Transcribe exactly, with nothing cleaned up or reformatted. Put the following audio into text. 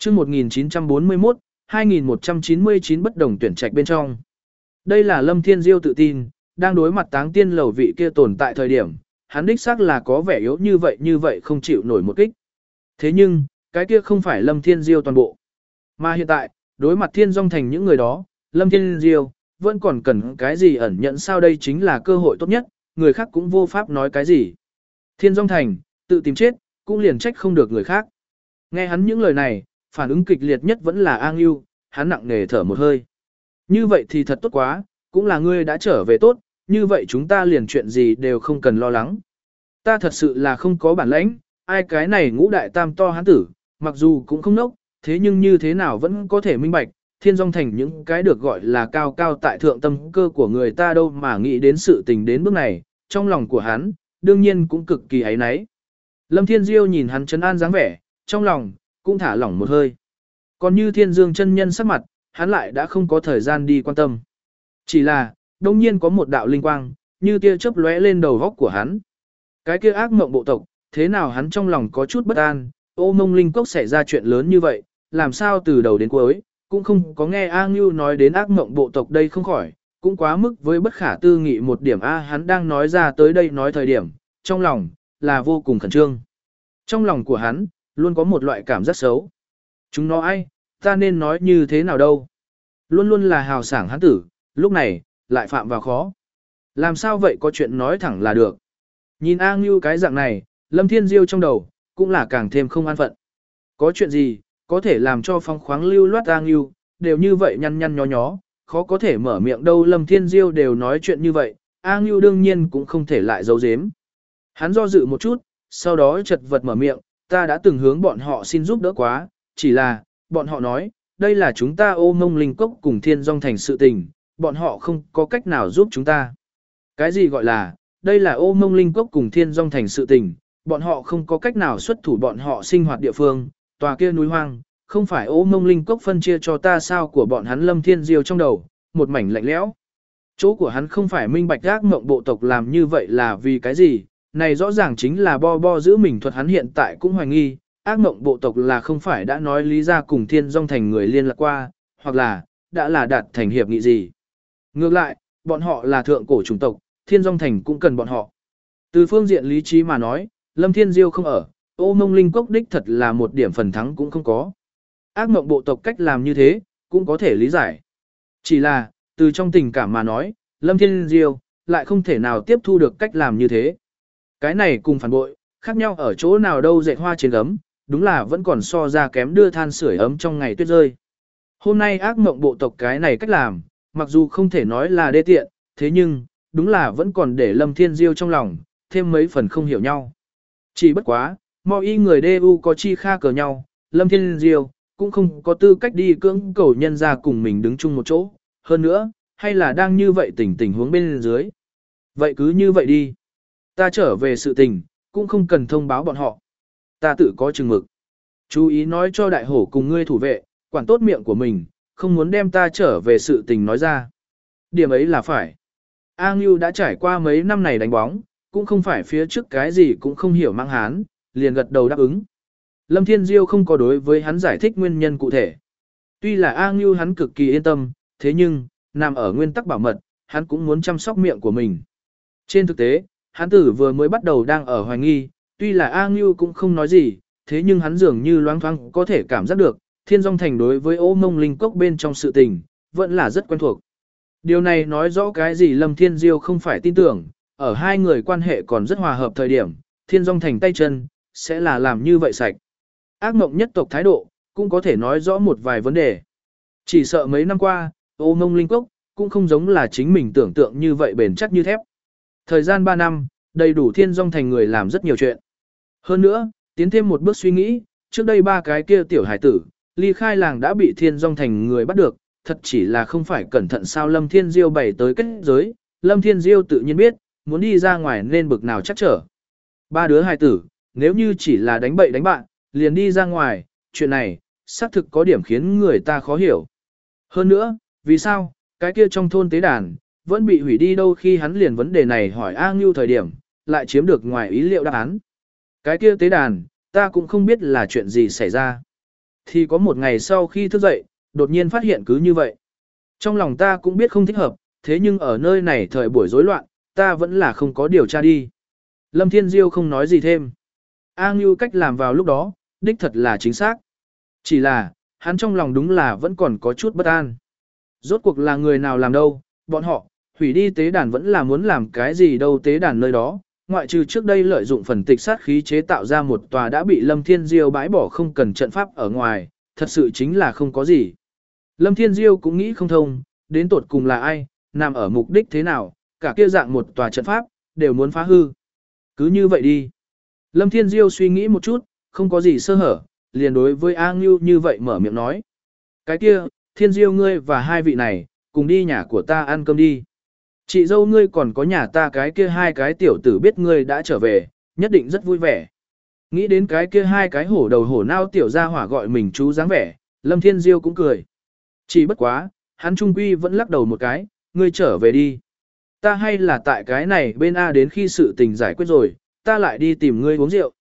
Chương một nghìn chín trăm bốn mươi mốt, hai nghìn một trăm chín mươi chín bất đồng tuyển trạch bên trong. Đây là Lâm Thiên Diêu tự tin, đang đối mặt Táng Tiên lầu vị kia tồn tại thời điểm, hắn đích xác là có vẻ yếu như vậy như vậy không chịu nổi một kích. Thế nhưng, cái kia không phải Lâm Thiên Diêu toàn bộ. Mà hiện tại, đối mặt Thiên Dung Thành những người đó, Lâm Thiên Diêu vẫn còn cần cái gì ẩn nhận sao đây chính là cơ hội tốt nhất, người khác cũng vô pháp nói cái gì. Thiên Dung Thành, tự tìm chết, cũng liền trách không được người khác. Nghe hắn những lời này, phản ứng kịch liệt nhất vẫn là A Ngưu, hắn nặng nề thở một hơi. Như vậy thì thật tốt quá, cũng là ngươi đã trở về tốt, như vậy chúng ta liền chuyện gì đều không cần lo lắng. Ta thật sự là không có bản lãnh, ai cái này ngũ đại tam to hắn tử, mặc dù cũng không nốc, thế nhưng như thế nào vẫn có thể minh bạch, Thiên Dung Thành những cái được gọi là cao cao tại thượng tâm cơ của người ta đâu mà nghĩ đến sự tình đến bước này, trong lòng của hắn, đương nhiên cũng cực kỳ ấy náy. Lâm Thiên Diêu nhìn hắn trấn an dáng vẻ, trong lòng, cũng thả lỏng một hơi. Còn như Thiên Dương chân nhân sắc mặt, hắn lại đã không có thời gian đi quan tâm. Chỉ là, đông nhiên có một đạo linh quang, như tia chớp lóe lên đầu góc của hắn. Cái kia ác mộng bộ tộc, thế nào hắn trong lòng có chút bất an, ô mông linh cốc xảy ra chuyện lớn như vậy, làm sao từ đầu đến cuối, cũng không có nghe A Ngưu nói đến ác mộng bộ tộc đây không khỏi, cũng quá mức với bất khả tư nghị một điểm A hắn đang nói ra tới đây nói thời điểm, trong lòng, là vô cùng khẩn trương. Trong lòng của hắn, luôn có một loại cảm giác xấu. Chúng nó ai, ta nên nói như thế nào đâu. Luôn luôn là hào sảng hắn tử, lúc này, lại phạm vào khó. Làm sao vậy có chuyện nói thẳng là được. Nhìn A Ngưu cái dạng này, Lâm Thiên Diêu trong đầu, cũng là càng thêm không an phận. Có chuyện gì, có thể làm cho phong khoáng lưu loát A Ngưu, đều như vậy nhăn nhăn nhó nhó, khó có thể mở miệng đâu Lâm Thiên Diêu đều nói chuyện như vậy, A Ngưu đương nhiên cũng không thể lại giấu giếm. Hắn do dự một chút, sau đó chật vật mở miệng, ta đã từng hướng bọn họ xin giúp đỡ quá, chỉ là, bọn họ nói, đây là chúng ta ô mông linh cốc cùng Thiên Dung Thành sự tình, bọn họ không có cách nào giúp chúng ta. Cái gì gọi là, đây là ô mông linh cốc cùng Thiên Dung Thành sự tình, bọn họ không có cách nào xuất thủ bọn họ sinh hoạt địa phương, tòa kia núi hoang, không phải ô mông linh cốc phân chia cho ta sao của bọn hắn Lâm Thiên Diêu trong đầu, một mảnh lạnh lẽo. Chỗ của hắn không phải minh bạch ác mộng bộ tộc làm như vậy là vì cái gì, này rõ ràng chính là bo bo giữ mình thuật hắn hiện tại cũng hoài nghi, ác mộng bộ tộc là không phải đã nói lý ra cùng Thiên Dung Thành người liên lạc qua, hoặc là, đã là đạt thành hiệp nghị gì. Ngược lại, bọn họ là thượng cổ chủng tộc, Thiên Dung Thành cũng cần bọn họ. Từ phương diện lý trí mà nói, Lâm Thiên Diêu không ở, ô mông linh cốc đích thật là một điểm phần thắng cũng không có. Ác mộng bộ tộc cách làm như thế, cũng có thể lý giải. Chỉ là, từ trong tình cảm mà nói, Lâm Thiên Diêu, lại không thể nào tiếp thu được cách làm như thế. Cái này cùng phản bội, khác nhau ở chỗ nào đâu dệt hoa trên gấm, đúng là vẫn còn so ra kém đưa than sưởi ấm trong ngày tuyết rơi. Hôm nay ác mộng bộ tộc cái này cách làm, mặc dù không thể nói là đê tiện, thế nhưng, đúng là vẫn còn để Lâm Thiên Diêu trong lòng, thêm mấy phần không hiểu nhau. Chỉ bất quá, mọi y người đê u có chi kha cờ nhau, Lâm Thiên Diêu, cũng không có tư cách đi cưỡng cầu nhân ra cùng mình đứng chung một chỗ, hơn nữa, hay là đang như vậy tình tình huống bên dưới. Vậy cứ như vậy đi. Ta trở về sự tình, cũng không cần thông báo bọn họ. Ta tự có chừng mực. Chú ý nói cho đại hổ cùng ngươi thủ vệ, quản tốt miệng của mình, không muốn đem ta trở về sự tình nói ra. Điểm ấy là phải. A Ngưu đã trải qua mấy năm này đánh bóng, cũng không phải phía trước cái gì cũng không hiểu mang hán, liền gật đầu đáp ứng. Lâm Thiên Diêu không có đối với hắn giải thích nguyên nhân cụ thể. Tuy là A Ngưu hắn cực kỳ yên tâm, thế nhưng, nằm ở nguyên tắc bảo mật, hắn cũng muốn chăm sóc miệng của mình. Trên thực tế, hắn tử vừa mới bắt đầu đang ở hoài nghi, tuy là A Ngưu cũng không nói gì, thế nhưng hắn dường như loáng thoáng có thể cảm giác được, Thiên Dung Thành đối với ô mông linh cốc bên trong sự tình, vẫn là rất quen thuộc. Điều này nói rõ cái gì Lâm Thiên Diêu không phải tin tưởng, ở hai người quan hệ còn rất hòa hợp thời điểm, Thiên Dung Thành tay chân, sẽ là làm như vậy sạch. Ác mộng nhất tộc thái độ, cũng có thể nói rõ một vài vấn đề. Chỉ sợ mấy năm qua, ô mông linh cốc, cũng không giống là chính mình tưởng tượng như vậy bền chắc như thép. Thời gian ba năm, đầy đủ Thiên Dung Thành người làm rất nhiều chuyện. Hơn nữa, tiến thêm một bước suy nghĩ, trước đây ba cái kia tiểu hải tử, ly khai làng đã bị Thiên Dung Thành người bắt được, thật chỉ là không phải cẩn thận sao Lâm Thiên Diêu bày tới kết giới, Lâm Thiên Diêu tự nhiên biết, muốn đi ra ngoài nên bực nào chắc trở. Ba đứa hải tử, nếu như chỉ là đánh bậy đánh bạn, liền đi ra ngoài, chuyện này, xác thực có điểm khiến người ta khó hiểu. Hơn nữa, vì sao, cái kia trong thôn tế đàn, vẫn bị hủy đi đâu khi hắn liền vấn đề này hỏi A Ngưu thời điểm, lại chiếm được ngoài ý liệu đáp án. Cái kia tế đàn, ta cũng không biết là chuyện gì xảy ra. Thì có một ngày sau khi thức dậy, đột nhiên phát hiện cứ như vậy. Trong lòng ta cũng biết không thích hợp, thế nhưng ở nơi này thời buổi rối loạn, ta vẫn là không có điều tra đi. Lâm Thiên Diêu không nói gì thêm. A Ngưu cách làm vào lúc đó, đích thật là chính xác. Chỉ là, hắn trong lòng đúng là vẫn còn có chút bất an. Rốt cuộc là người nào làm đâu, bọn họ, hủy đi tế đàn vẫn là muốn làm cái gì đâu tế đàn nơi đó, ngoại trừ trước đây lợi dụng phần tịch sát khí chế tạo ra một tòa đã bị Lâm Thiên Diêu bãi bỏ không cần trận pháp ở ngoài, thật sự chính là không có gì. Lâm Thiên Diêu cũng nghĩ không thông, đến tột cùng là ai, nằm ở mục đích thế nào, cả kia dạng một tòa trận pháp, đều muốn phá hư. Cứ như vậy đi. Lâm Thiên Diêu suy nghĩ một chút, không có gì sơ hở, liền đối với A Ngưu như vậy mở miệng nói. Cái kia, Thiên Diêu ngươi và hai vị này, cùng đi nhà của ta ăn cơm đi. Chị dâu ngươi còn có nhà ta cái kia hai cái tiểu tử biết ngươi đã trở về, nhất định rất vui vẻ. Nghĩ đến cái kia hai cái hổ đầu hổ nao tiểu gia hỏa gọi mình chú dáng vẻ, Lâm Thiên Diêu cũng cười. Chỉ bất quá, hắn trung quy vẫn lắc đầu một cái, ngươi trở về đi. Ta hay là tại cái này bên A đến khi sự tình giải quyết rồi, ta lại đi tìm ngươi uống rượu.